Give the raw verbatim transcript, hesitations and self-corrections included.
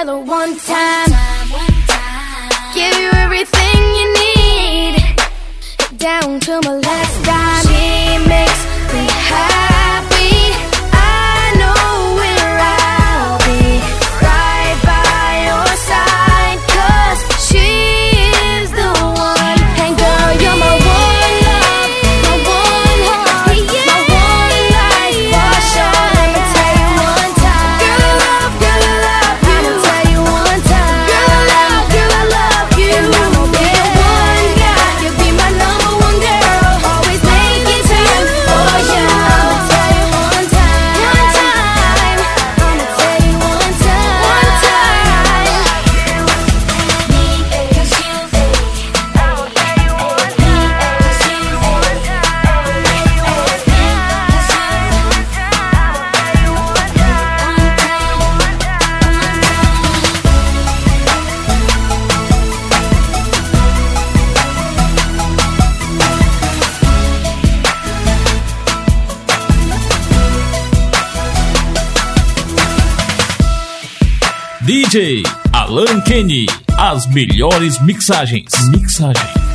together one time. Give you everything you need, down to my last dime. She makes me happy. I know where I'll be, right by your side, 'cause she is the one. And girl, you're my one love, my one heart, my one life for sure. Let me tell you one time, girl, I love, girl, I love you. I'ma tell you one time, girl, I love, girl, I love you. And I'ma be the one guy, you'll be my number one girl, always making time for you. I'ma tell you one time, one time. I'ma tell you one time, one time. Me, 'cause you, I'ma tell you one time. Me, 'cause you, one time. Me, 'cause you, one time. D J Alan Kenny, as melhores mixagens. Mixagens.